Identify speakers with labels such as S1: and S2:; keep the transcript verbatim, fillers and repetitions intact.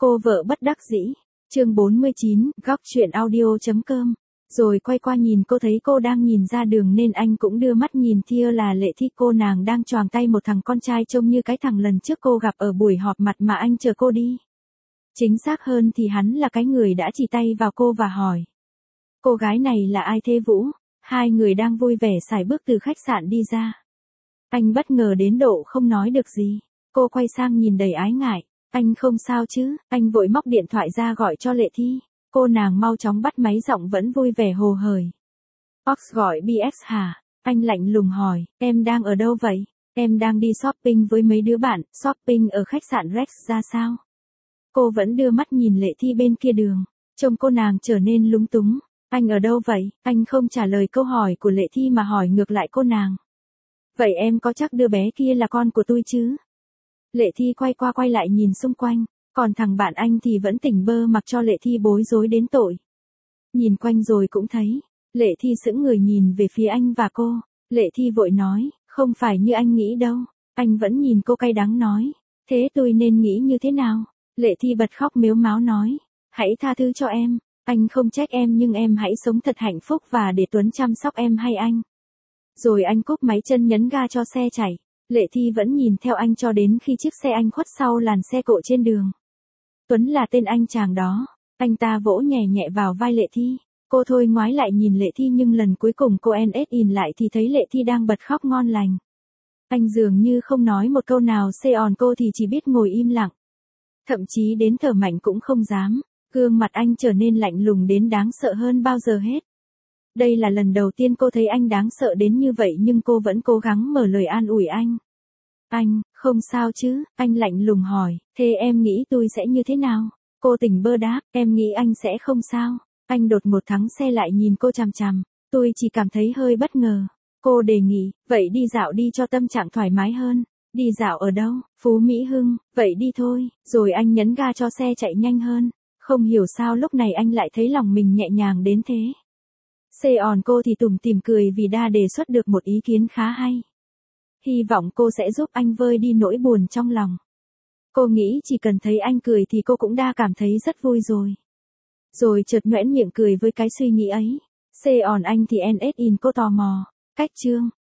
S1: Cô vợ bất đắc dĩ. Chương bốn mươi chín, góc chuyện audio.com. Rồi quay qua nhìn cô thấy cô đang nhìn ra đường nên anh cũng đưa mắt nhìn Thia là Lệ Thi, cô nàng đang choàng tay một thằng con trai trông như cái thằng lần trước cô gặp ở buổi họp mặt mà anh chờ cô đi. Chính xác hơn thì hắn là cái người đã chỉ tay vào cô và hỏi. Cô gái này là ai thế Vũ? Hai người đang vui vẻ sải bước từ khách sạn đi ra. Anh bất ngờ đến độ không nói được gì. Cô quay sang nhìn đầy ái ngại. Anh không sao chứ? Anh vội móc điện thoại ra gọi cho Lệ Thi. Cô nàng mau chóng bắt máy, giọng vẫn vui vẻ hồ hởi. Ox gọi bê ét hả? Anh lạnh lùng hỏi, em đang ở đâu vậy? Em đang đi shopping với mấy đứa bạn, shopping ở khách sạn Rex ra sao? Cô vẫn đưa mắt nhìn Lệ Thi bên kia đường. Trông cô nàng trở nên lúng túng. Anh ở đâu vậy? Anh không trả lời câu hỏi của Lệ Thi mà hỏi ngược lại cô nàng. Vậy em có chắc đứa bé kia là con của tôi chứ? Lệ Thi quay qua quay lại nhìn xung quanh. Còn thằng bạn anh thì vẫn tỉnh bơ mặc cho Lệ Thi bối rối đến tội. Nhìn quanh rồi cũng thấy. Lệ Thi sững người nhìn về phía anh và cô. Lệ Thi vội nói, không phải như anh nghĩ đâu. Anh vẫn nhìn cô cay đắng nói. Thế tôi nên nghĩ như thế nào? Lệ Thi bật khóc mếu máo nói. Hãy tha thứ cho em. Anh không trách em nhưng em hãy sống thật hạnh phúc và để Tuấn chăm sóc em hay anh. Rồi anh cúp máy chân nhấn ga cho xe chạy. Lệ Thi vẫn nhìn theo anh cho đến khi chiếc xe anh khuất sau làn xe cộ trên đường. Tuấn là tên anh chàng đó. Anh ta vỗ nhẹ nhẹ vào vai Lệ Thi. Cô thôi ngoái lại nhìn Lệ Thi nhưng lần cuối cùng cô en ét in lại thì thấy Lệ Thi đang bật khóc ngon lành. Anh dường như không nói một câu nào, xê on cô thì chỉ biết ngồi im lặng. Thậm chí đến thở mạnh cũng không dám. Gương mặt anh trở nên lạnh lùng đến đáng sợ hơn bao giờ hết. Đây là lần đầu tiên cô thấy anh đáng sợ đến như vậy nhưng cô vẫn cố gắng mở lời an ủi anh. Anh, không sao chứ? Anh lạnh lùng hỏi, thế em nghĩ tôi sẽ như thế nào? Cô tỉnh bơ đáp, em nghĩ anh sẽ không sao. Anh đột ngột thắng xe lại nhìn cô chằm chằm. Tôi chỉ cảm thấy hơi bất ngờ. Cô đề nghị, vậy đi dạo đi cho tâm trạng thoải mái hơn. Đi dạo ở đâu? Phú Mỹ Hưng, vậy đi thôi. Rồi anh nhấn ga cho xe chạy nhanh hơn. Không hiểu sao lúc này anh lại thấy lòng mình nhẹ nhàng đến thế. Xê on cô thì tủm tỉm cười vì đã đề xuất được một ý kiến khá hay. Hy vọng cô sẽ giúp anh vơi đi nỗi buồn trong lòng. Cô nghĩ chỉ cần thấy anh cười thì cô cũng đã cảm thấy rất vui rồi. Rồi chợt nhoẻn miệng cười với cái suy nghĩ ấy. Xê on anh thì en ét in cô tò mò. Cách chương.